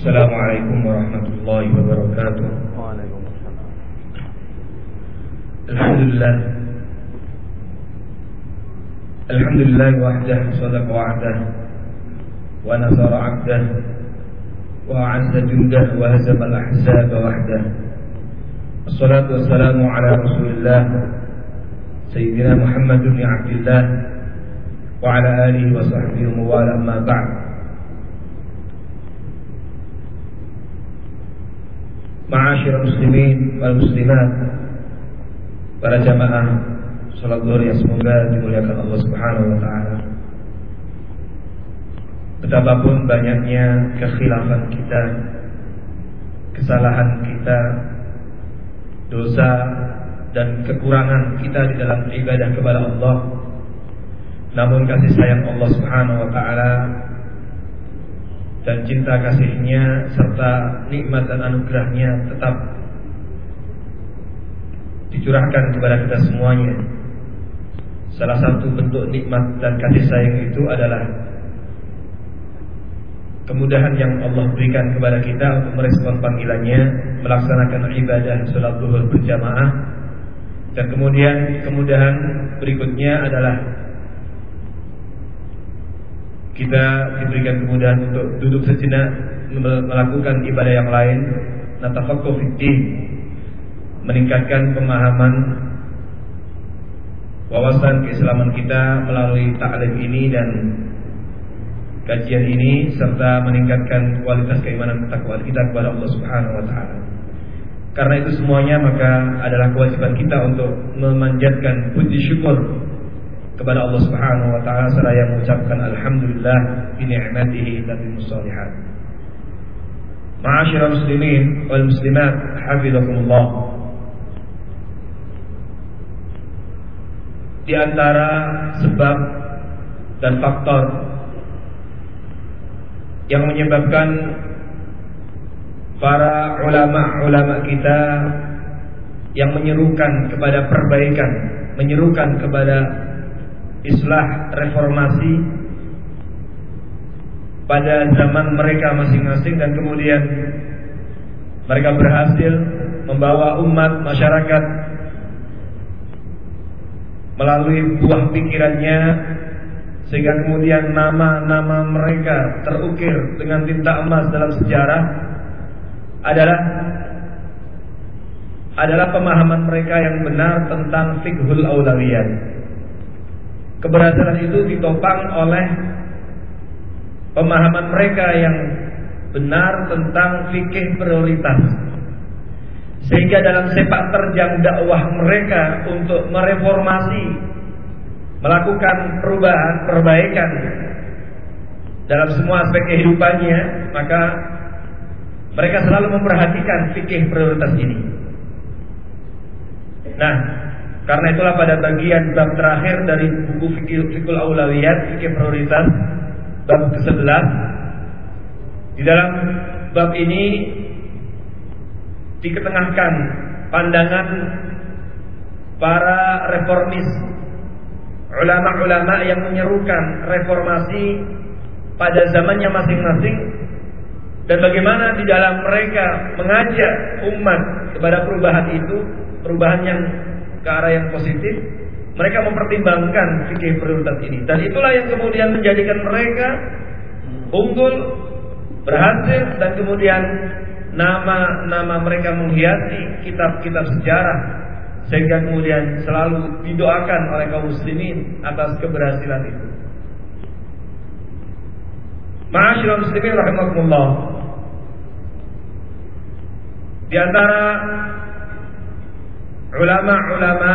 Assalamualaikum warahmatullahi wabarakatuh. Waalaikumsalam. Alhamdulillah wahdah, sadaqa wa'dah, wa nasara 'abdah, wa a'azza jundah, wa hazama al-ahzaba wahdah. Assalatu wassalamu ala Rasulillah Sayyidina Muhammad bin Abdillah wa ala alihi wa sahbihi wa wala, amma ba'd. Ma'asyiral muslimin wal muslimat, para jamaah salat zuhur yang semoga dimuliakan Allah Subhanahu wa taala. Betapapun banyaknya kekhilafan kita, kesalahan kita, dosa dan kekurangan kita di dalam ibadah kepada Allah, namun kasih sayang Allah Subhanahu wa taala dan cinta kasihnya serta nikmat dan anugerahnya tetap dicurahkan kepada kita semuanya. Salah satu bentuk nikmat dan kasih sayang itu adalah kemudahan yang Allah berikan kepada kita untuk merespon panggilannya, melaksanakan ibadah salat zuhur berjamaah. Dan kemudian kemudahan berikutnya adalah kita diberikan kemudahan untuk duduk sejenak melakukan ibadah yang lain, natafaqquh fiddin, meningkatkan pemahaman wawasan keislaman kita melalui ta'lim ini dan kajian ini, serta meningkatkan kualitas keimanan ketakwaan kita kepada Allah Subhanahu wa taala. Karena itu semuanya maka adalah kewajiban kita untuk memanjatkan puji syukur kepada Allah Subhanahu wa taala seraya mengucapkan alhamdulillah bi ni'matihi tatimmus shalihat. Ma'asyiral muslimin wal muslimat, hafizakumullah. Di antara sebab dan faktor yang menyebabkan para ulama-ulama kita yang menyerukan kepada perbaikan, menyerukan kepada islah, reformasi pada zaman mereka masing-masing, dan kemudian mereka berhasil membawa umat masyarakat melalui buah pikirannya, sehingga kemudian nama-nama mereka terukir dengan tinta emas dalam sejarah adalah pemahaman mereka yang benar tentang fiqhul aulawiyat. Keberhasilan itu ditopang oleh pemahaman mereka yang benar tentang fikih prioritas, sehingga dalam sepak terjang dakwah mereka untuk mereformasi, melakukan perubahan, perbaikan dalam semua aspek kehidupannya, maka mereka selalu memperhatikan fikih prioritas ini. Nah, karena itulah pada bagian bab terakhir dari buku Fiqhul Aulawiyat, fikih prioritas, bab ke-11, di dalam bab ini diketengahkan pandangan para reformis, ulama-ulama yang menyerukan reformasi pada zamannya masing-masing, dan bagaimana di dalam mereka mengajak umat kepada perubahan itu, perubahan yang ke arah yang positif. Mereka mempertimbangkan fikih prioritas ini, dan itulah yang kemudian menjadikan mereka unggul, berhasil, dan kemudian nama-nama mereka menghiasi kitab-kitab sejarah, sehingga kemudian selalu didoakan oleh kaum muslimin atas keberhasilan itu. Ma'asyiral muslimin rahimakumullah. Di antara ulama-ulama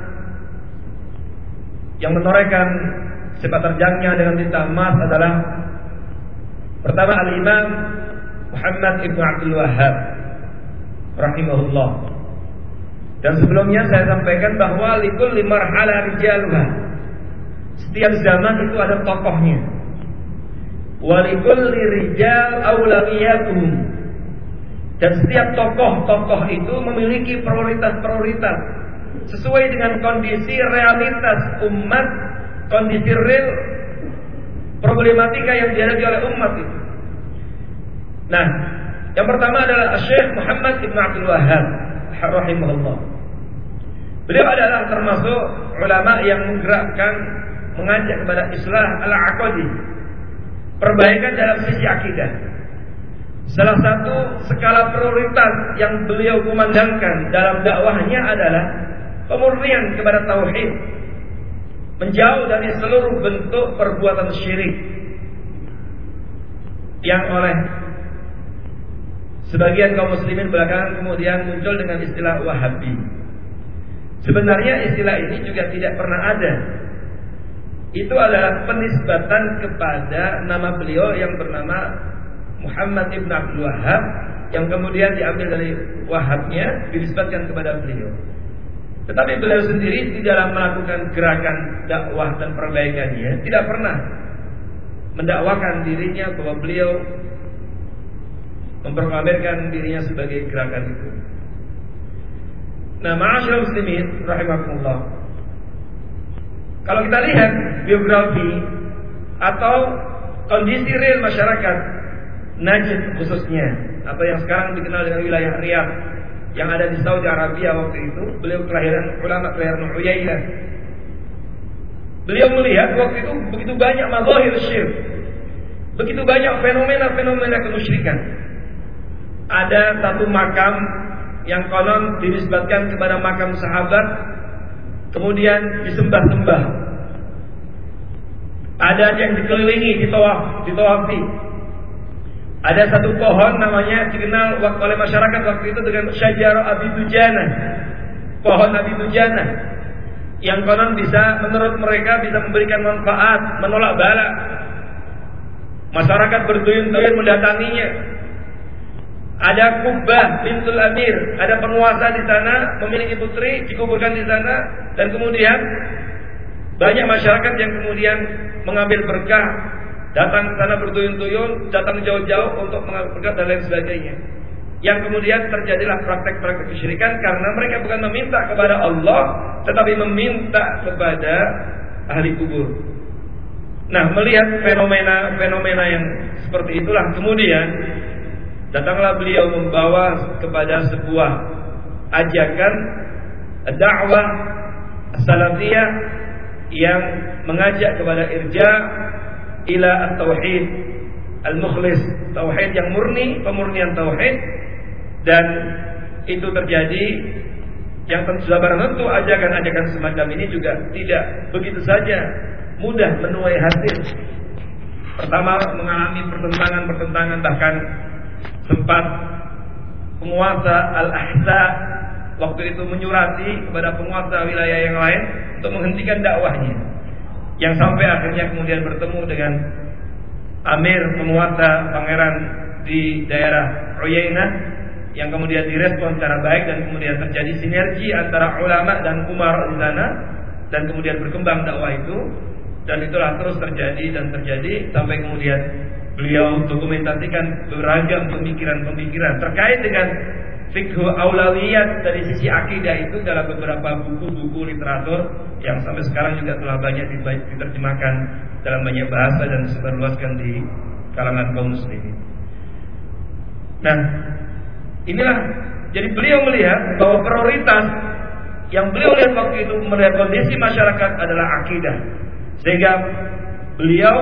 yang menorehkan sepak terjangnya dengan tinta emas adalah pertama Al-Imam Muhammad ibn Abdul Wahhab rahimahullah. Dan sebelumnya saya sampaikan bahwa likulli marhalah rijaluha, setiap zaman itu ada tokohnya. Wa likulli rijal aulawiyatuhum, dan setiap tokoh-tokoh itu memiliki prioritas-prioritas sesuai dengan kondisi realitas umat, kondisi real problematika yang dihadapi oleh umat itu. Nah, yang pertama adalah Syekh Muhammad Ibn Abdul Wahhab rahimahullah. Beliau adalah termasuk ulama yang mengajak kepada islah al-aqadi, perbaikan dalam sisi akidah. Salah satu skala prioritas yang beliau kumandangkan dalam dakwahnya adalah pemurnian kepada tauhid, menjauh dari seluruh bentuk perbuatan syirik yang oleh sebagian kaum muslimin belakangan kemudian muncul dengan istilah Wahabi. Sebenarnya istilah ini juga tidak pernah ada. Itu adalah penisbatan kepada nama beliau yang bernama Muhammad Ibn Abdul Wahhab, yang kemudian diambil dari Wahabnya, dinisbatkan kepada beliau. Tetapi beliau sendiri di dalam melakukan gerakan dakwah dan perbaikannya tidak pernah mendakwakan dirinya bahwa beliau memproklamirkan dirinya sebagai gerakan itu. Nah, ma'asyiral muslimin rahimakumullah, kalau kita lihat biografi atau kondisi real masyarakat Najd khususnya, atau yang sekarang dikenal dengan wilayah Riyadh yang ada di Saudi Arabia waktu itu, beliau kelahiran Uyainah. Beliau melihat waktu itu begitu banyak mazahir syirk, begitu banyak fenomena-fenomena kemusyrikan. Ada satu makam yang konon dinisbatkan kepada makam sahabat, kemudian disembah-sembah. Ada yang dikelilingi, ditawafi. Ada satu pohon namanya dikenal oleh masyarakat waktu itu dengan Syajarah Abi Dujana, pohon Abi Dujana, yang konon bisa, menurut mereka, bisa memberikan manfaat, menolak bala. Masyarakat berduyun-duyun mendatanginya. Ada Kubbah bintul Amir, ada penguasa di sana, memiliki putri, dikuburkan di sana, dan kemudian banyak masyarakat yang kemudian mengambil berkah, datang ke sana berduyun-duyun, datang jauh-jauh untuk mengambil berkah dan lain sebagainya. Yang kemudian terjadilah praktek-praktek kesyirikan karena mereka bukan meminta kepada Allah, tetapi meminta kepada ahli kubur. Nah, melihat fenomena-fenomena yang seperti itulah kemudian datanglah beliau membawa kepada sebuah ajakan dakwah salafiyah yang mengajak kepada irja ila at-tauhid al-mukhlis, tauhid yang murni, pemurnian tauhid. Dan itu terjadi, yang tentu barang tentu ajakan-ajakan semacam ini juga tidak begitu saja mudah menuai hasil. Pertama mengalami pertentangan, bahkan sempat penguasa Al-Ahsa waktu itu menyurati kepada penguasa wilayah yang lain untuk menghentikan dakwahnya, yang sampai akhirnya kemudian bertemu dengan Amir, penguasa pangeran di daerah Uyainah, yang kemudian direspon secara baik dan kemudian terjadi sinergi antara ulama dan umara di sana, dan kemudian berkembang dakwah itu. Dan itulah terus terjadi sampai kemudian beliau dokumentasikan beragam pemikiran-pemikiran terkait dengan fikhu aulawiyat dari sisi akidah itu dalam beberapa buku-buku literatur yang sampai sekarang juga telah banyak diterjemahkan dalam banyak bahasa dan disebarluaskan di kalangan kaum muslimin. Nah, inilah, jadi beliau melihat bahwa prioritas yang beliau lihat waktu itu melihat kondisi masyarakat adalah akidah, sehingga beliau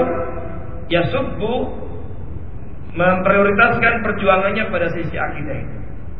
memprioritaskan perjuangannya pada sisi akidah itu.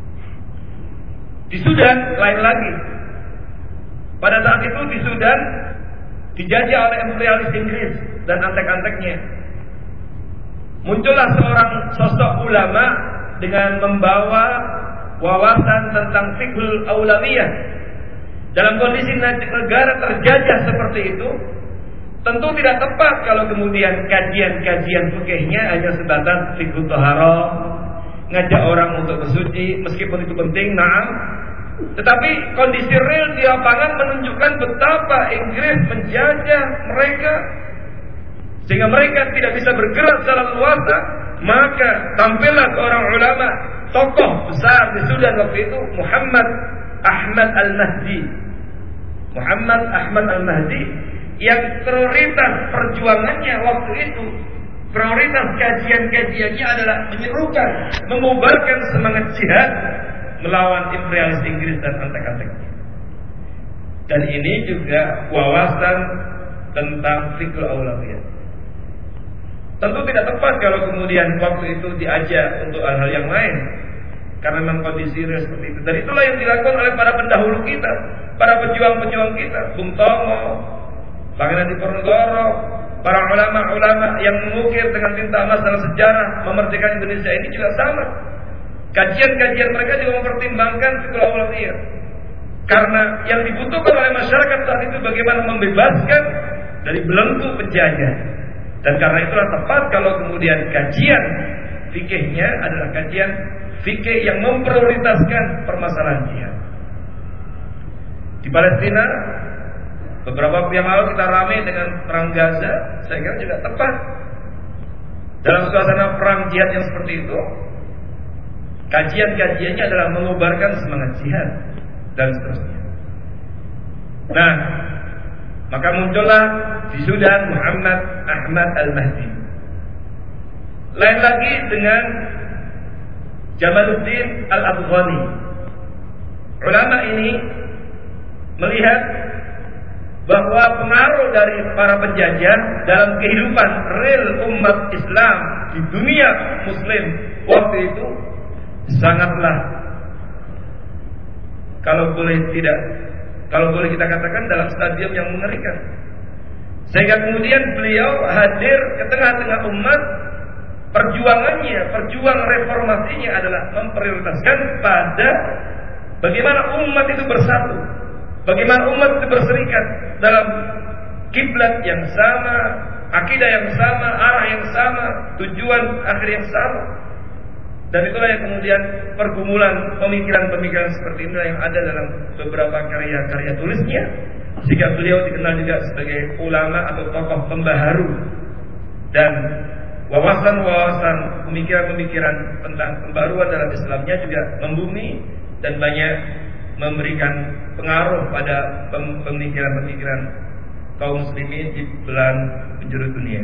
Di Sudan lain lagi. Pada saat itu di Sudan dijajah oleh imperialis Inggris dan antek-anteknya. Muncullah seorang sosok ulama dengan membawa wawasan tentang fiqhul aulawiyah. Dalam kondisi negara terjajah seperti itu, tentu tidak tepat kalau kemudian kajian-kajian fikihnya hanya sebatas fiqhut thaharah, ngajak orang untuk bersuci, meskipun itu penting, na'am. Tetapi kondisi real di lapangan menunjukkan betapa Inggris menjajah mereka sehingga mereka tidak bisa bergerak secara luasa. Maka tampillah seorang ulama, tokoh besar di Sudan waktu itu, Muhammad Ahmad Al-Mahdi, yang prioritas perjuangannya waktu itu prioritas kajian-kajiannya adalah menyerukan, mengobarkan semangat jihad melawan imperialis Inggris dan antek-anteknya. Dan ini juga wawasan tentang fikih aulawiyah. Tentu tidak tepat kalau kemudian waktu itu diajak untuk hal-hal yang lain, karena memang kondisi seperti itu. Dan itulah yang dilakukan oleh para pendahulu kita, para pejuang-pejuang kita, Bung Tomo, Pangeran Diponegoro, para ulama-ulama yang mengukir dengan tinta emas dalam sejarah memerdekakan Indonesia ini juga sama. Kajian-kajian mereka juga mempertimbangkan fikih aulawiyah. Karena yang dibutuhkan oleh masyarakat saat itu bagaimana membebaskan dari belenggu penjajah. Dan karena itulah tepat kalau kemudian kajian fikihnya adalah kajian fikih yang memprioritaskan permasalahan jihad. Di Palestina beberapa waktu yang lalu kita ramai dengan perang Gaza, saya kira juga tepat. Dalam suasana perang jihad yang seperti itu, kajian-kajiannya adalah mengobarkan semangat jihad dan seterusnya. Nah, maka muncullah di Sudan Muhammad Ahmad Al-Mahdi. Lain lagi dengan Jamaluddin Al-Afghani. Ulama ini melihat bahwa pengaruh dari para penjajah dalam kehidupan real umat Islam di dunia Muslim waktu itu sangatlah, kalau boleh kita katakan dalam stadium yang mengerikan. Sehingga kemudian beliau hadir ke tengah-tengah umat. Perjuang reformasinya adalah memprioritaskan pada bagaimana umat itu bersatu, bagaimana umat itu berserikat dalam kiblat yang sama, akidah yang sama, arah yang sama, tujuan akhir yang sama. Dan itulah yang kemudian pergumulan pemikiran-pemikiran seperti inilah yang ada dalam beberapa karya-karya tulisnya, sehingga beliau dikenal juga sebagai ulama atau tokoh pembaharu dan wawasan-wawasan pemikiran-pemikiran tentang pembaruan dalam Islamnya juga membumi dan banyak memberikan pengaruh pada pemikiran-pemikiran kaum muslimin di belahan penjuru dunia.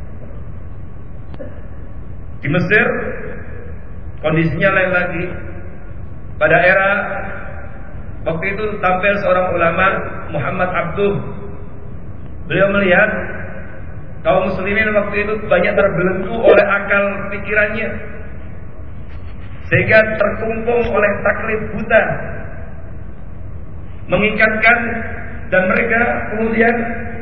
Di Mesir kondisinya lain lagi. Pada era waktu itu tampil seorang ulama, Muhammad Abduh. Beliau melihat kaum muslimin waktu itu banyak terbelenggu oleh akal pikirannya, sehingga terkungkung oleh taklid buta, mengikatkan, dan mereka kemudian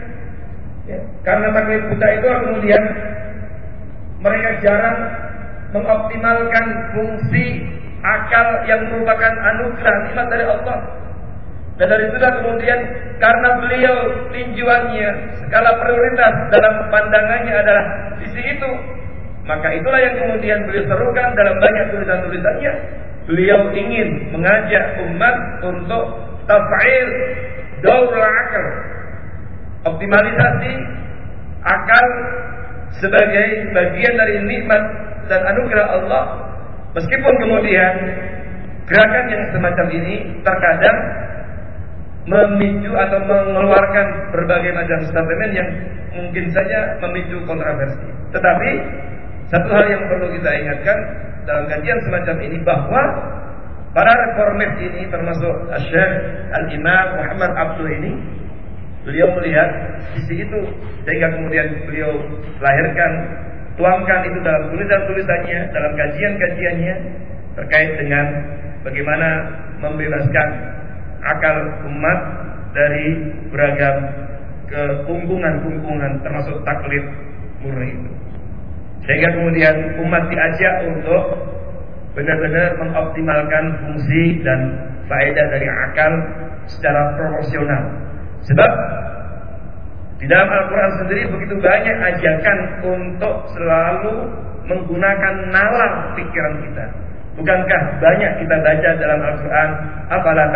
karena taklid buta itu kemudian mereka jarang mengoptimalkan fungsi akal yang merupakan anugerah nikmat dari Allah. Dan dari itulah kemudian karena beliau tinjuannya, skala prioritas dalam pandangannya adalah sisi itu, maka itulah yang kemudian beliau serukan dalam banyak tulisan-tulisannya. Beliau ingin mengajak umat untuk taf'il daurul akal, optimalisasi akal sebagai bagian dari nikmat dan anugerah Allah. Meskipun kemudian gerakan yang semacam ini terkadang memicu atau mengeluarkan berbagai macam statement yang mungkin saja memicu kontroversi. Tetapi satu hal yang perlu kita ingatkan dalam kajian semacam ini, bahwa para reformis ini termasuk Syekh Al-Imam Muhammad Abduh ini, beliau melihat sisi itu, sehingga kemudian beliau lahirkan, tuangkan itu dalam tulisan-tulisannya, dalam kajian-kajiannya terkait dengan bagaimana membebaskan akal umat dari beragam kekungkungan-kungkungan termasuk taklid murni itu. Sehingga kemudian umat diajak untuk benar-benar mengoptimalkan fungsi dan faedah dari akal secara proporsional. Sebab di dalam Al-Quran sendiri begitu banyak ajakan untuk selalu menggunakan nalar pikiran kita. Bukankah banyak kita baca dalam Al-Quran, afala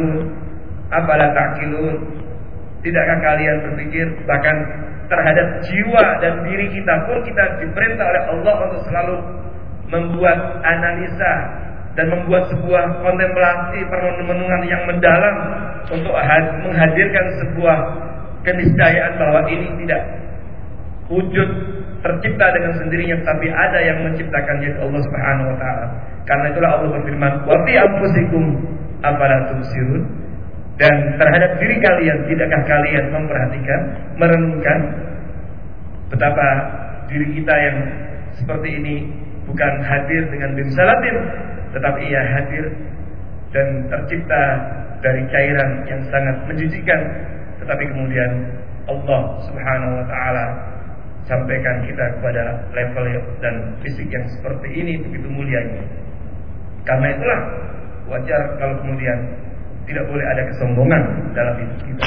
ta'qilun, tidakkah kalian berpikir? Bahkan terhadap jiwa dan diri kita pun kita diperintah oleh Allah untuk selalu membuat analisa dan membuat sebuah kontemplasi perenungan yang mendalam untuk menghadirkan sebuah keniscayaan bahwa ini tidak wujud tercipta dengan sendirinya, tapi ada yang menciptakannya, yaitu Allah Subhanahu wa taala. Karena itulah Allah berfirman, "Wa fi anfusikum afala tubsirun?" Dan terhadap diri kalian, tidakkah kalian memperhatikan, merenungkan betapa diri kita yang seperti ini bukan hadir dengan bimsalatin, tetapi ia hadir dan tercipta dari cairan yang sangat menjijikan, tetapi kemudian Allah Subhanahu wa taala sampaikan kita kepada level dan fisik yang seperti ini, begitu mulianya. Karena itulah wajar kalau kemudian tidak boleh ada kesombongan dalam hidup kita.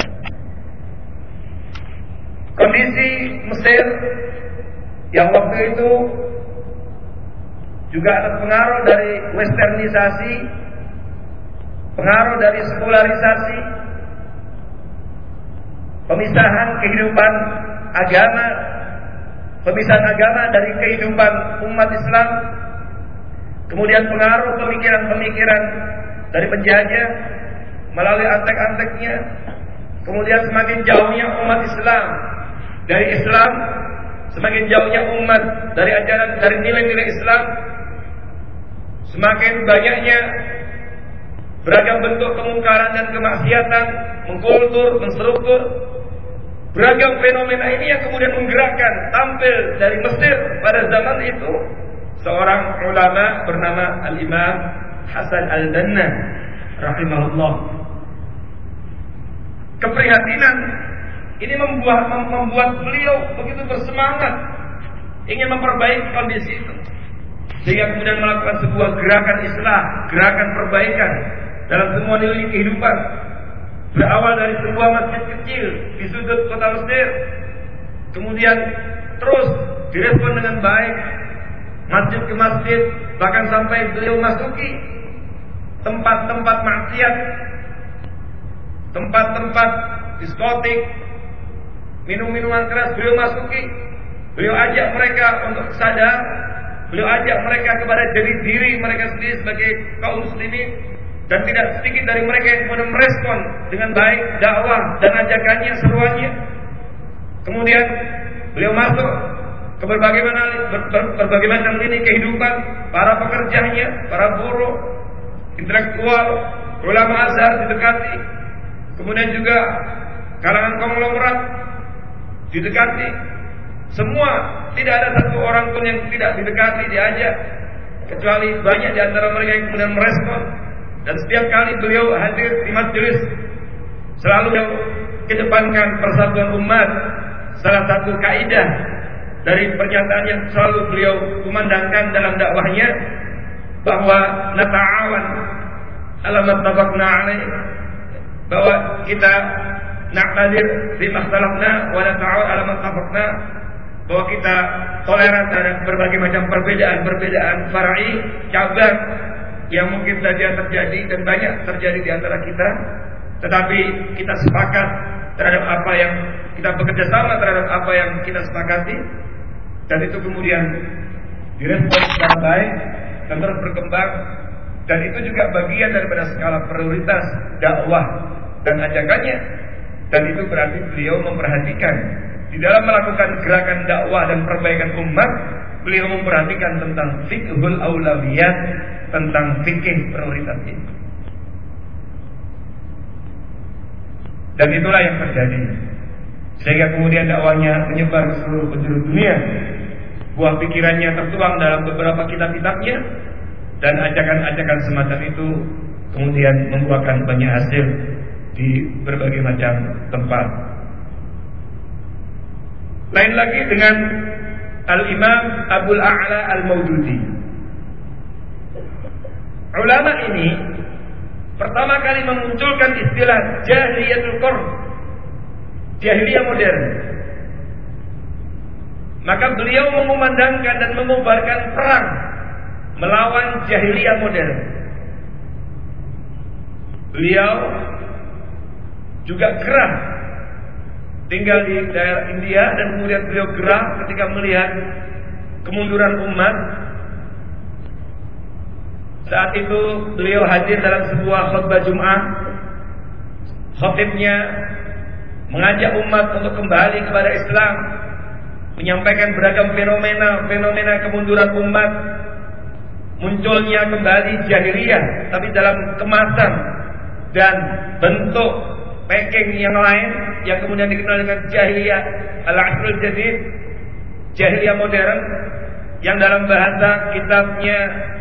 Kondisi Mesir yang waktu itu juga ada pengaruh dari westernisasi, pengaruh dari sekularisasi, pemisahan kehidupan agama, pemisahan agama dari kehidupan umat Islam, kemudian pengaruh pemikiran-pemikiran dari penjajah melalui antek-anteknya, kemudian semakin jauhnya umat Islam dari Islam, semakin jauhnya umat dari ajaran, dari nilai-nilai Islam, semakin banyaknya beragam bentuk kemungkaran dan kemaksiatan, mengkultur, menstruktur, beragam fenomena ini yang kemudian menggerakkan tampil dari Mesir pada zaman itu seorang ulama bernama Al-Imam Hasan Al-Banna rahimahullah. Keprihatinan ini membuat beliau begitu bersemangat ingin memperbaiki kondisi itu, sehingga kemudian melakukan sebuah gerakan islah, gerakan perbaikan dalam semua nilai kehidupan. Berawal dari sebuah masjid kecil di sudut kota Mesir, kemudian terus direspon dengan baik, masjid ke masjid, bahkan sampai beliau masuki tempat-tempat maksiat, tempat-tempat diskotik, minum-minuman keras beliau masuki. Beliau ajak mereka untuk sadar, beliau ajak mereka kepada diri mereka sendiri sebagai kaum muslimin. Dan tidak sedikit dari mereka yang kemudian merespon dengan baik dakwah dan ajakannya, seruannya. Kemudian beliau masuk ke berbagai macam lini kehidupan, para pekerjanya, para buruh, intelektual, ulama Azhar didekati. Kemudian juga kalangan konglomerat didekati. Semua, tidak ada satu orang pun yang tidak didekati, diajak, kecuali banyak di antara mereka yang kemudian merespon. Dan setiap kali beliau hadir di majelis, selalu kedepankan persatuan umat. Salah satu kaidah dari pernyataan yang selalu beliau kumandangkan dalam dakwahnya, bahwa nata'awan ala mattafaqna alaih, bahwa kita naqtadir fi makhtalafna wa nata'awan ala mattafaqna, bahwa kita toleran terhadap berbagai macam perbedaan far'i, cabang yang mungkin saja terjadi dan banyak terjadi di antara kita, tetapi kita sepakat terhadap apa yang kita bekerja sama terhadap apa yang kita sepakati, dan itu kemudian direspon secara baik dan terus berkembang. Dan itu juga bagian daripada skala prioritas dakwah dan ajakannya. Dan itu berarti beliau memperhatikan di dalam melakukan gerakan dakwah dan perbaikan umat, beliau memperhatikan tentang fiqhul aulawiyat, tentang fikih prioritas itu. Dan itulah yang terjadi, sehingga kemudian dakwahnya menyebar ke seluruh penjuru dunia. Buah pikirannya tertuang dalam beberapa kitab-kitabnya, dan ajakan-ajakan semacam itu kemudian membuahkan banyak hasil di berbagai macam tempat. Lain lagi dengan Al-Imam Abul A'la Al-Maududi. Ulama ini pertama kali memunculkan istilah jahiliyatul qurn, jahiliyah modern. Maka beliau mengumandangkan dan mengubarkan perang melawan jahiliyah modern. Beliau juga gerah tinggal di daerah India, dan kemudian beliau gerah ketika melihat kemunduran umat. Saat itu beliau hadir dalam sebuah khutbah Jum'ah. Khatibnya mengajak umat untuk kembali kepada Islam, menyampaikan beragam fenomena kemunduran umat, munculnya kembali jahiliyah tapi dalam kemasan dan bentuk packing yang lain yang kemudian dikenal dengan jahiliyah al-asrul jadid, jahiliyah modern, yang dalam bahasa kitabnya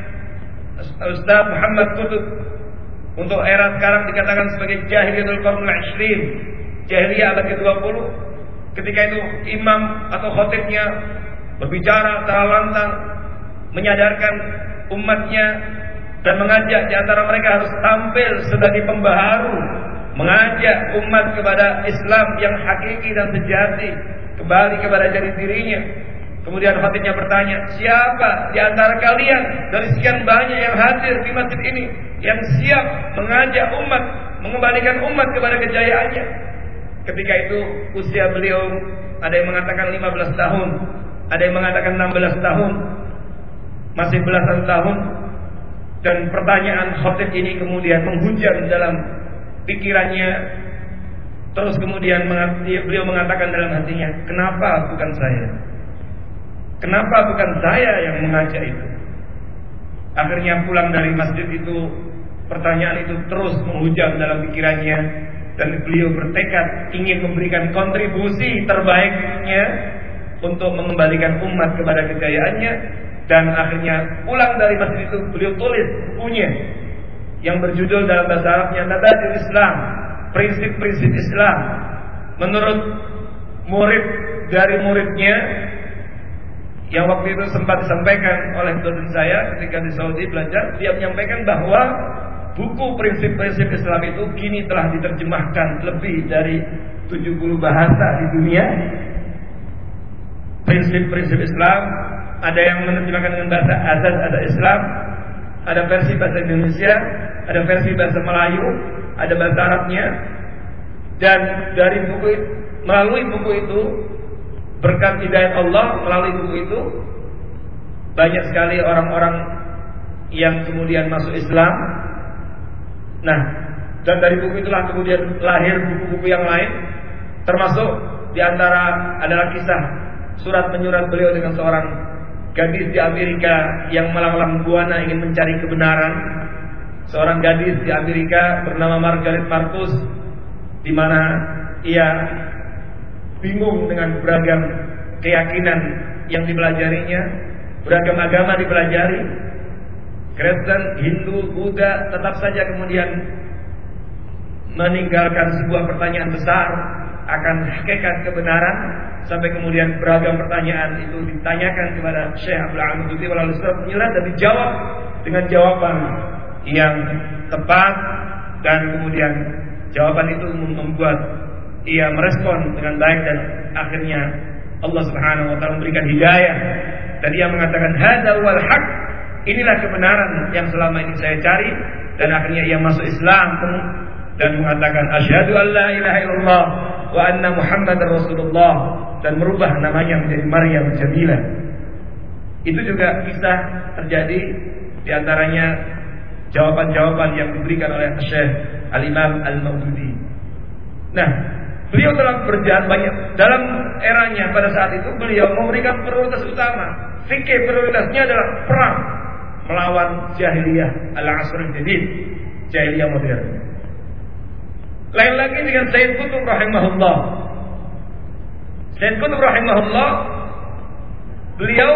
Ustaz Muhammad Qutb untuk era sekarang dikatakan sebagai jahiliyatul qarnul 20, jahiliyah abad ke-20. Ketika itu imam atau khatibnya berbicara secara lantang, menyadarkan umatnya dan mengajak di antara mereka harus tampil sebagai pembaharu, mengajak umat kepada Islam yang hakiki dan sejati, kembali kepada jati dirinya. Kemudian khatibnya bertanya, siapa di antara kalian dari sekian banyak yang hadir di masjid ini yang siap mengajak umat, mengembalikan umat kepada kejayaannya? Ketika itu usia beliau ada yang mengatakan 15 tahun, ada yang mengatakan 16 tahun, masih belasan tahun. Dan pertanyaan khatib ini kemudian menghujam dalam pikirannya. Terus kemudian beliau mengatakan dalam hatinya, kenapa bukan saya? Kenapa bukan saya yang mengajak itu? Akhirnya pulang dari masjid itu, pertanyaan itu terus menghujam dalam pikirannya, dan beliau bertekad ingin memberikan kontribusi terbaiknya untuk mengembalikan umat kepada kejayaannya. Dan akhirnya pulang dari masjid itu beliau tulis bukunya yang berjudul dalam bahasa Arabnya Mabadi' Islam, prinsip-prinsip Islam. Menurut murid dari muridnya yang waktu itu sempat disampaikan oleh dosen saya ketika di Saudi belajar, dia menyampaikan bahwa buku prinsip-prinsip Islam itu kini telah diterjemahkan lebih dari 70 bahasa di dunia. Prinsip-prinsip Islam, ada yang menerjemahkan dengan bahasa Asas Islam, ada versi bahasa Indonesia, ada versi bahasa Melayu, ada bahasa Arabnya. Dan dari buku itu, melalui buku itu, berkat hidayah Allah, melalui buku itu banyak sekali orang-orang yang kemudian masuk Islam. Nah, dan dari buku itulah kemudian lahir buku-buku yang lain, termasuk diantara adalah kisah surat menyurat beliau dengan seorang gadis di Amerika yang melalang buana ingin mencari kebenaran. Seorang gadis di Amerika bernama Margaret Marcus, di mana ia bingung dengan beragam keyakinan yang dipelajarinya, beragam agama dipelajari, Kristen, Hindu, Buddha, tetap saja kemudian meninggalkan sebuah pertanyaan besar akan hakikat kebenaran, sampai kemudian beragam pertanyaan itu ditanyakan kepada Syekh Abdul Hamid melalui surat menyurat dan dijawab dengan jawaban yang tepat. Dan kemudian jawaban itu membuat ia merespon dengan baik, dan akhirnya Allah Subhanahu wa taala memberikan hidayah, dan ia mengatakan hadzal wal haq, inilah kebenaran yang selama ini saya cari. Dan akhirnya ia masuk Islam dan mengatakan asyhadu an la ilaha illallah wa anna Muhammadar Rasulullah, dan merubah namanya menjadi Maryam Jamilah. Itu juga kisah terjadi, diantaranya jawaban-jawaban yang diberikan oleh Syekh Al-Imam Al-Maududi. Nah, beliau telah berjalan banyak dalam eranya. Pada saat itu beliau memberikan prioritas utama. Fikih prioritasnya adalah perang melawan jahiliyah al-asr jadid, jahiliyah modern. Lain lagi dengan Sayyid Qutb rahimahullah. Sayyid Qutb rahimahullah, beliau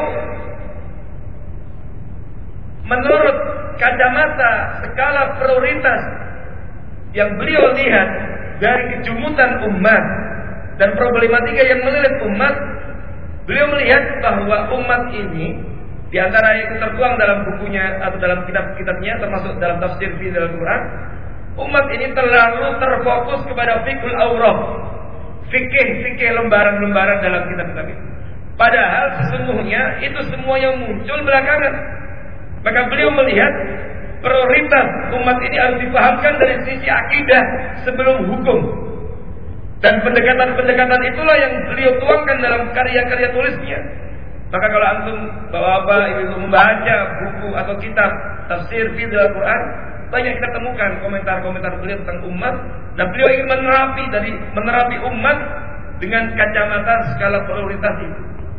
menurut kacamata skala prioritas yang beliau lihat dari kejumutan umat dan problematika yang melilit umat, beliau melihat bahwa umat ini, di antara yang tertuang dalam bukunya atau dalam kitab-kitabnya, termasuk dalam tafsir fi Al-Quran, umat ini terlalu terfokus kepada fikul awrah, fikih lembaran-lembaran dalam kitab-kitab itu. Padahal sesungguhnya itu semua yang muncul belakangan. Maka beliau melihat prioritas umat ini harus dipahamkan dari sisi akidah sebelum hukum. Dan pendekatan-pendekatan itulah yang beliau tuangkan dalam karya-karya tulisnya. Maka kalau antum bapak-bapak ibu membaca buku atau kitab tafsir fi Al-Quran, banyak kita temukan komentar-komentar beliau tentang umat. Dan beliau ingin menerapi umat dengan kacamata skala prioritas itu.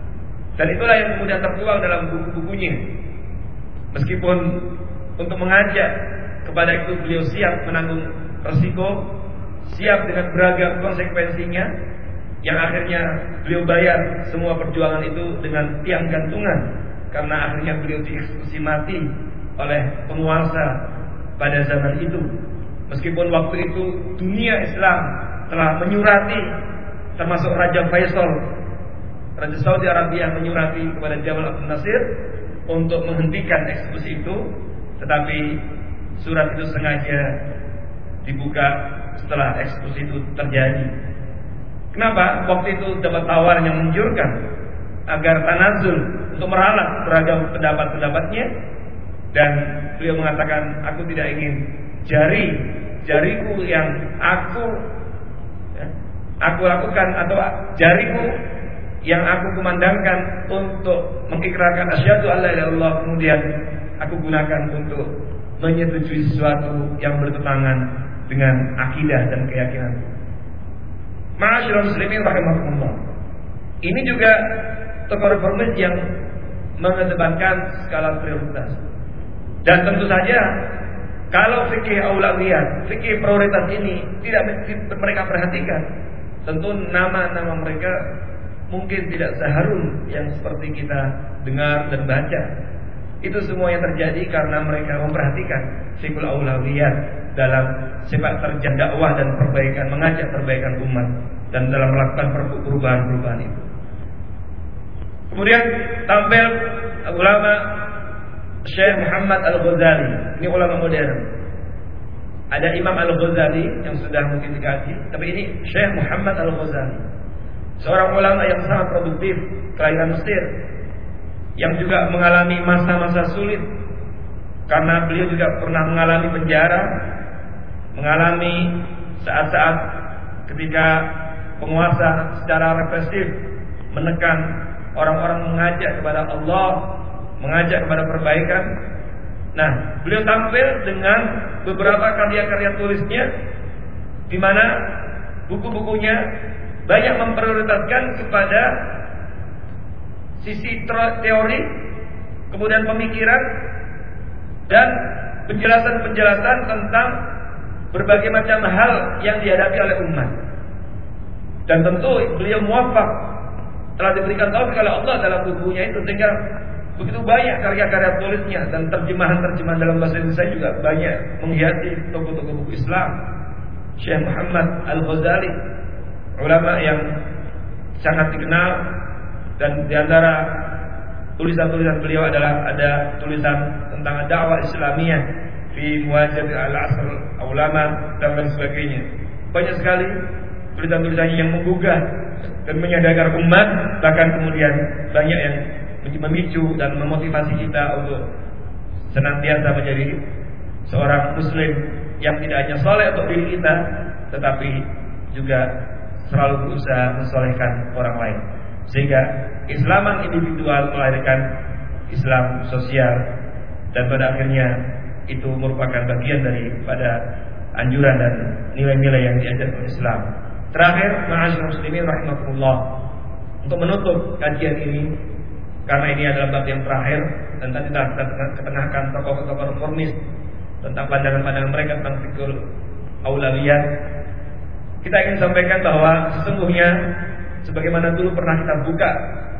Dan itulah yang kemudian tertuang dalam buku-bukunya. Meskipun untuk mengajak kepada itu beliau siap menanggung resiko, siap dengan beragam konsekuensinya, yang akhirnya beliau bayar semua perjuangan itu dengan tiang gantungan, karena akhirnya beliau dieksekusi mati oleh penguasa pada zaman itu. Meskipun waktu itu dunia Islam telah menyurati, termasuk Raja Faisal, Raja Saudi Arabia, menyurati kepada Jamal Abdul Nasir untuk menghentikan eksekusi itu, tetapi surat itu sengaja dibuka setelah eksekusi itu terjadi. Kenapa? Waktu itu dapat tawaran yang menggiurkan agar tanazul untuk meralat beragam pendapat-pendapatnya, dan beliau mengatakan, aku tidak ingin jariku yang aku lakukan, atau jariku yang aku kumandangkan untuk mengikrarkan asyhadu alla ilaha illallah, kemudian aku gunakan untuk menyetujui sesuatu yang bertentangan dengan akidah dan keyakinan. Ma'asyiral muslimin rahimakumullah. Ini juga tokoh reformis yang mengedepankan skala prioritas. Dan tentu saja kalau fikih aulawiyat, fikih prioritas ini tidak mereka perhatikan, tentu nama-nama mereka mungkin tidak seharum yang seperti kita dengar dan baca. Itu semua yang terjadi karena mereka memperhatikan fikih aulawiyat dalam sepak terjang dakwah dan perbaikan, mengajak perbaikan umat, dan dalam melakukan perubahan-perubahan itu. Kemudian tampil ulama Syekh Muhammad Al-Ghazali. Ini ulama modern. Ada Imam Al-Ghazali yang sudah mungkin dikaji, tapi ini Syekh Muhammad Al-Ghazali, seorang ulama yang sangat produktif, kelahiran Mesir, yang juga mengalami masa-masa sulit karena beliau juga pernah mengalami penjara, mengalami saat-saat ketika penguasa secara represif menekan orang-orang mengajak kepada Allah, mengajak kepada perbaikan. Nah, beliau tampil dengan beberapa karya-karya tulisnya, di mana buku-bukunya banyak memprioritaskan kepada sisi teori, kemudian pemikiran, dan penjelasan-penjelasan tentang berbagai macam hal yang dihadapi oleh umat. Dan tentu beliau muwafaq, telah diberikan taufik oleh Allah dalam bukunya itu, sehingga begitu banyak karya-karya tulisnya, dan terjemahan-terjemahan dalam bahasa Indonesia juga banyak menghiasi toko-toko buku Islam. Syekh Muhammad Al-Ghazali, ulama yang sangat dikenal, dan diantara tulisan-tulisan beliau adalah ada tulisan tentang dakwah Islamiyah fi muwajah al-asr ulama dan lain sebagainya. Banyak sekali tulisan-tulisannya yang menggugah dan menyadarkan umat, bahkan kemudian banyak yang memicu dan memotivasi kita untuk senantiasa menjadi seorang muslim yang tidak hanya soleh untuk diri kita, tetapi juga selalu berusaha mensolehkan orang lain, sehingga Islaman individual melahirkan Islam sosial, dan pada akhirnya itu merupakan bagian daripada anjuran dan nilai-nilai yang diajarkan Islam. Terakhir, ma'asyiral muslimin rahimakumullah, untuk menutup kajian ini, karena ini adalah bab yang terakhir, dan tadi telah kita ketengahkan tokoh-tokoh reformis tentang pandangan-pandangan mereka tentang fikih aulawiyat. Kita ingin sampaikan bahwa sesungguhnya sebagaimana dulu pernah kita buka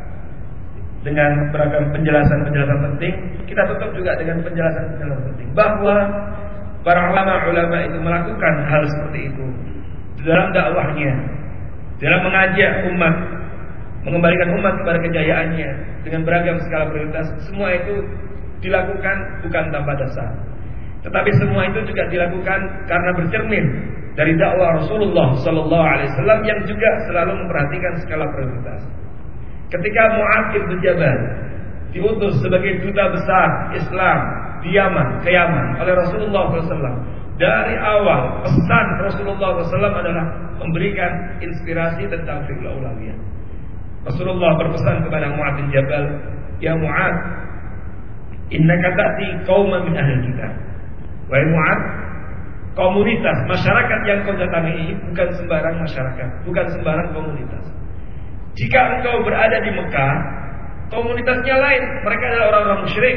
dengan beragam penjelasan-penjelasan penting, kita tutup juga dengan penjelasan-penjelasan penting, bahwa para ulama-ulama itu melakukan hal seperti itu di dalam dakwahnya, dalam mengajak umat, mengembalikan umat kepada kejayaannya dengan beragam skala prioritas. Semua itu dilakukan bukan tanpa dasar, tetapi semua itu juga dilakukan karena bercermin dari dakwah Rasulullah Sallallahu Alaihi Wasallam yang juga selalu memperhatikan skala prioritas. Ketika Mu'adz bin Jabal diutus sebagai duta besar Islam di Yaman, ke Yaman oleh Rasulullah SAW, dari awal pesan Rasulullah SAW adalah memberikan inspirasi tentang fikih aulawiyah. Rasulullah berpesan kepada Mu'adz bin Jabal, ya Mu'adz, innaka ta'ti qauman min ahli kitab. Wahai Mu'adz, komunitas masyarakat yang kau datangi ini bukan sembarang masyarakat, bukan sembarang komunitas. Jika engkau berada di Mekah, komunitasnya lain, mereka adalah orang-orang musyrik.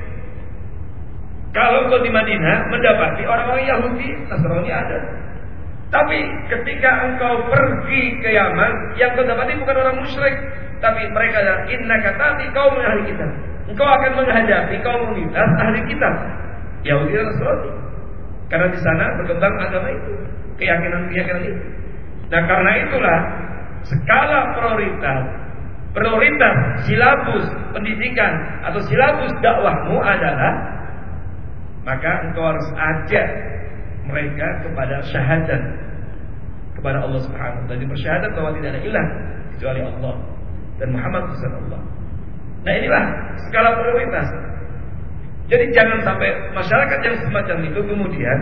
Kalau engkau di Madinah mendapati orang-orang Yahudi, Nasrani ada. Tapi ketika engkau pergi ke Yaman, yang kau dapati bukan orang musyrik, tapi mereka adalah innaka ta'ti qaum ahli kitab. Engkau akan menghadapi komunitas ahli kitab, Yahudi dan Nasrani. Karena di sana berkembang agama itu, keyakinan-keyakinan itu. Nah, karena itulah skala prioritas silabus pendidikan atau silabus dakwahmu adalah, maka engkau harus ajak mereka kepada syahadat kepada Allah Subhanahu wa taala, bersyahadat bahwa tidak ada ilah kecuali Allah dan Muhammad Rasulullah. Nah, inilah skala prioritas. Jadi jangan sampai masyarakat yang semacam itu kemudian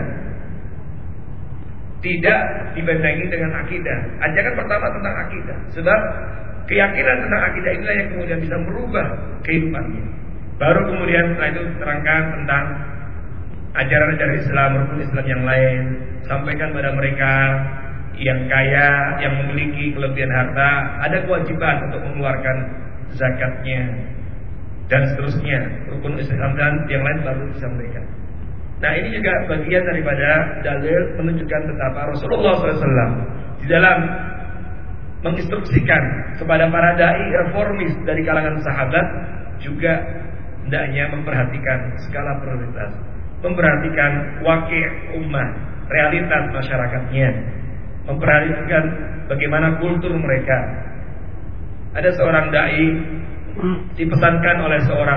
tidak dibentengi dengan akidah. Ajakan pertama tentang akidah, sebab keyakinan tentang akidah inilah yang kemudian bisa merubah kehidupannya. Baru kemudian setelah itu terangkan tentang ajaran-ajaran Islam, rukun Islam yang lain. Sampaikan pada mereka yang kaya, yang memiliki kelebihan harta, ada kewajiban untuk mengeluarkan zakatnya dan seterusnya. Rukun Islam dan yang lain baru disampaikan. Nah, ini juga bagian daripada dalil menunjukkan betapa Rasulullah SAW di dalam menginstruksikan kepada para dai reformis dari kalangan sahabat juga hendaknya memperhatikan skala prioritas, memperhatikan wakil ummah, realitas masyarakatnya, memperhatikan bagaimana kultur mereka. Ada seorang dai dipesankan oleh seorang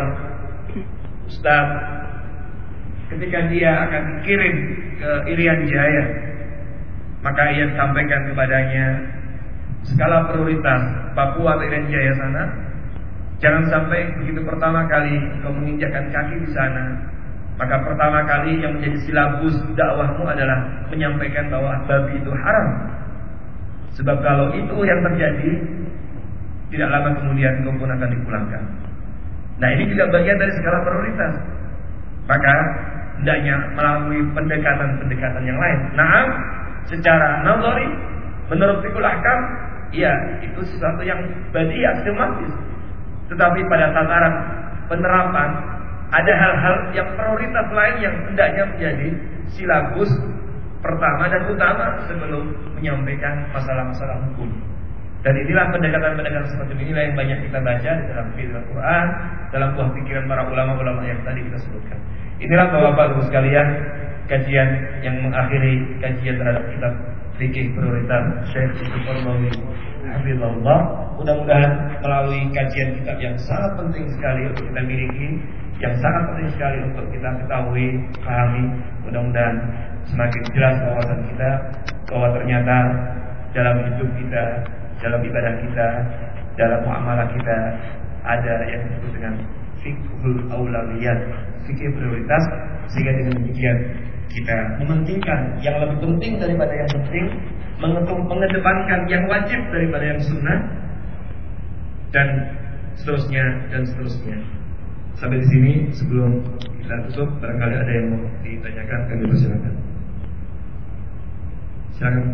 ustaz ketika dia akan dikirim ke Irian Jaya, maka ia sampaikan kepadanya skala prioritas Papua atau Irian Jaya sana. Jangan sampai begitu pertama kali kau menginjakkan kaki di sana, maka pertama kali yang menjadi silabus dakwahmu adalah menyampaikan bahwa babi itu haram. Sebab kalau itu yang terjadi, tidak lama kemudian kau pun akan dipulangkan. Nah, ini juga bagian dari skala prioritas. Maka hendaknya melalui pendekatan-pendekatan yang lain. Nah, secara nazari, menurut fikul ahkam, ya itu sesuatu yang badiah, sistematis. Tetapi pada tataran penerapan, ada hal-hal yang prioritas lain yang hendaknya menjadi silabus pertama dan utama sebelum menyampaikan masalah-masalah hukum. Dan inilah pendekatan-pendekatan seperti inilah yang banyak kita baca di dalam Al-Quran, dalam buah pikiran para ulama-ulama yang tadi kita sebutkan. Inilah Bapak-Bapak Ibu sekalian, kajian yang mengakhiri kajian terhadap kitab fikih prioritas Syekh Al-Qaradawi Hafizahullah. Mudah-mudahan melalui kajian kitab yang sangat penting sekali untuk kita miliki, yang sangat penting sekali untuk kita ketahui, pahami, mudah-mudahan semakin jelas wawasan kita bahwa ternyata dalam hidup kita, dalam ibadah kita, dalam muamalah kita ada yang disebut dengan fiqhul aulawiyat, fikih prioritas, sehingga dengan demikian kita mementingkan yang lebih penting daripada yang penting, mengedepankan yang wajib daripada yang sunnah, dan seterusnya dan seterusnya. Sampai di sini sebelum kita tutup, barangkali ada yang mau ditanyakan, kami persilakan. Silakan.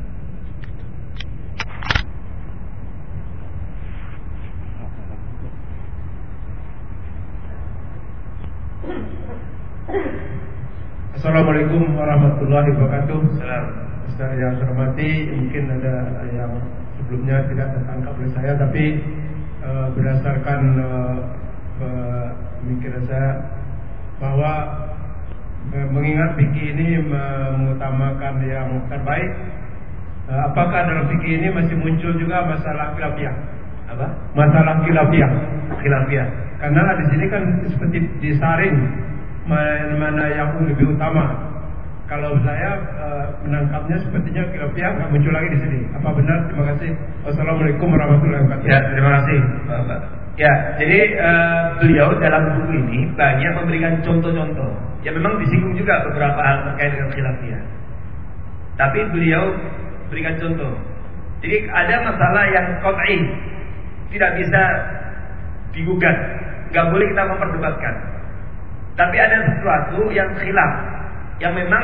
Assalamualaikum warahmatullahi wabarakatuh. Assalamualaikum. Ustaz yang saya hormati, mungkin ada yang sebelumnya tidak tertangkap oleh saya, tapi berdasarkan pemikiran saya bahwa mengingat fikih ini mengutamakan yang terbaik, apakah dalam fikih ini masih muncul juga masalah khilafiyah? Apa? Masalah khilafiyah. Karena di sini kan seperti disaring mana yang lebih utama. Kalau saya menangkapnya sepertinya khilafiyah nggak muncul lagi di sini. Apa benar? Terima kasih. Wassalamualaikum warahmatullahi wabarakatuh. Ya, terima kasih, Bapak. Ya, jadi beliau dalam buku ini banyak memberikan contoh-contoh. Ya, memang disinggung juga beberapa hal terkait dengan khilafiyah. Tapi beliau berikan contoh. Jadi ada masalah yang qat'i, tidak bisa digugat, nggak boleh kita memperdebatkan. Tapi ada sesuatu yang khilaf, yang memang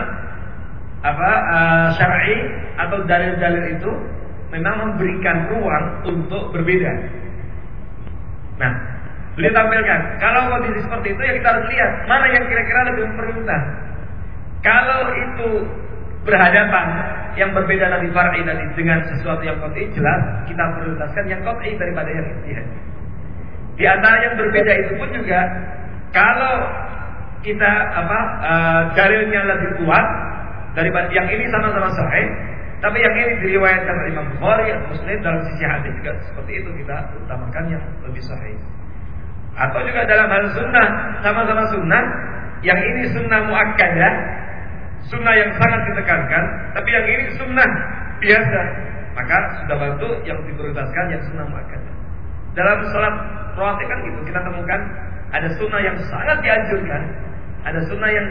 syar'i atau dalil-dalil itu memang memberikan ruang untuk berbeda. Nah, Beliau tampilkan. Kalau kondisi seperti itu ya kita harus lihat mana yang kira-kira lebih mempermudah. Kalau itu berhadapan yang berbeda dari far'i tadi dengan sesuatu yang qat'i, jelas kita prioritaskan yang qat'i daripada yang ijtihad. Di antara yang berbeda itu pun juga kalau kita dalilnya lebih kuat daripada yang ini sama-sama sahih, tapi yang ini diriwayatkan oleh Imam Bukhari atau Muslim dalam sisi hadis juga seperti itu, kita utamakan yang lebih sahih. Atau juga dalam hal sunnah, sama-sama sunnah, yang ini sunnah muakkadah, sunnah yang sangat ditekankan, tapi yang ini sunnah biasa, maka sudah bantu yang diprioritaskan yang sunnah muakkadah. Dalam salat rawatib kan gitu, kita temukan ada sunnah yang sangat dianjurkan, ada sunnah yang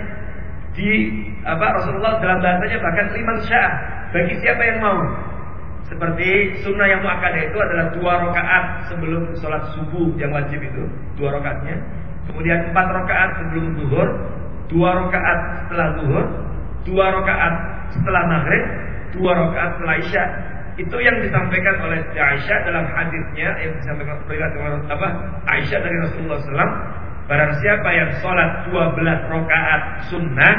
Rasulullah dalam bahasanya bahkan liman syaa, bagi siapa yang mau. Seperti sunnah yang muakkadah itu adalah 2 rakaat sebelum sholat subuh yang wajib itu, 2 rakaatnya. Kemudian 4 rakaat sebelum zuhur, 2 rakaat setelah zuhur, 2 rakaat setelah maghrib, 2 rakaat setelah isya. Itu yang disampaikan oleh Aisyah dalam hadisnya yang disampaikan oleh Aisyah dari Rasulullah SAW. Barang siapa yang sholat 12 rakaat sunnah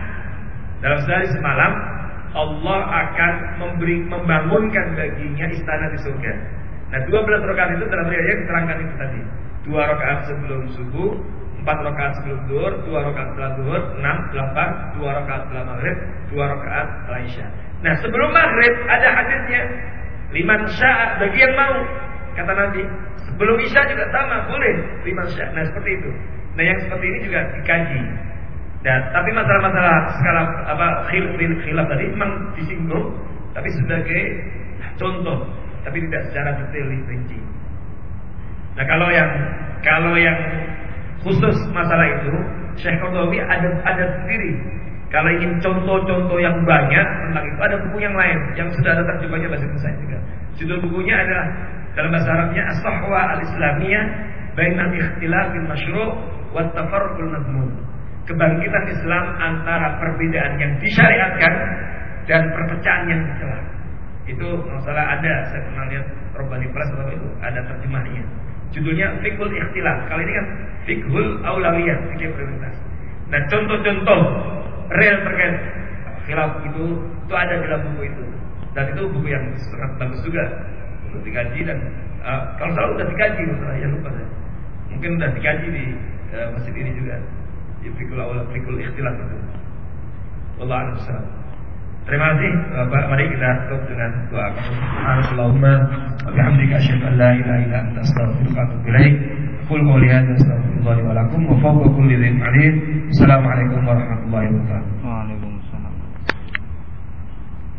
dalam sehari semalam, Allah akan membangunkan baginya istana di surga. Nah, 12 rakaat itu dalam riwayat diterangkan itu tadi. 2 rakaat sebelum subuh, 4 rakaat sebelum zuhur, 2 rakaat setelah zuhur, 6, 8, 2 rakaat setelah maghrib, 2 rakaat setelah isya. Nah, sebelum maghrib ada hadisnya, liman syaa, bagi yang mau, kata Nabi. Sebelum isya juga sama, boleh liman syaa. Nah, seperti itu. Nah, yang seperti ini juga dikaji. Dan tapi masalah-masalah skala khilaf tadi memang disinggung, tapi sebagai contoh, tapi tidak secara detail rinci. Nah, kalau yang khusus masalah itu, Syekh Qaradawi ada sendiri. Kalau ingin contoh-contoh yang banyak tentang itu, ada buku yang lain yang sudah ada terjemahnya bahasa Indonesia juga. Judul bukunya adalah dalam bahasa Arabnya As-Sahwa Al-Islamiyah Bainal Ikhtilafil Masyru' wa Tafarruqul Madmum. Kebangkitan Islam antara perbedaan yang disyariatkan dan perpecahan yang dicela. Itu masalah ada, saya pernah lihat Rabbani Press atau itu ada terjemahnya. Judulnya Fiqhul Ikhtilaf. Kali ini kan Fiqhul Aulawiyah, fikih prioritas. Nah, contoh-contoh real terkait khilaf itu ada dalam buku itu. Dan itu buku yang sangat bagus juga untuk dikaji dan kalau salah sudah dikaji, saya lupa. Mungkin sudah dikaji di masjid ini juga. Fikul ikhtilaf itu. Wallahu a'lam. Terima kasih Bapak. Mari kita tutup dengan doa. Subhanallahumma wa bihamdika asyhadu an la ilaha illa anta astaghfiruka wa atubu ilaik. Qul qawli hadza astaghfirullah wa lakum wa fawqa kulli dzin alim. Assalamualaikum warahmatullahi wabarakatuh. Waalaikumsalam.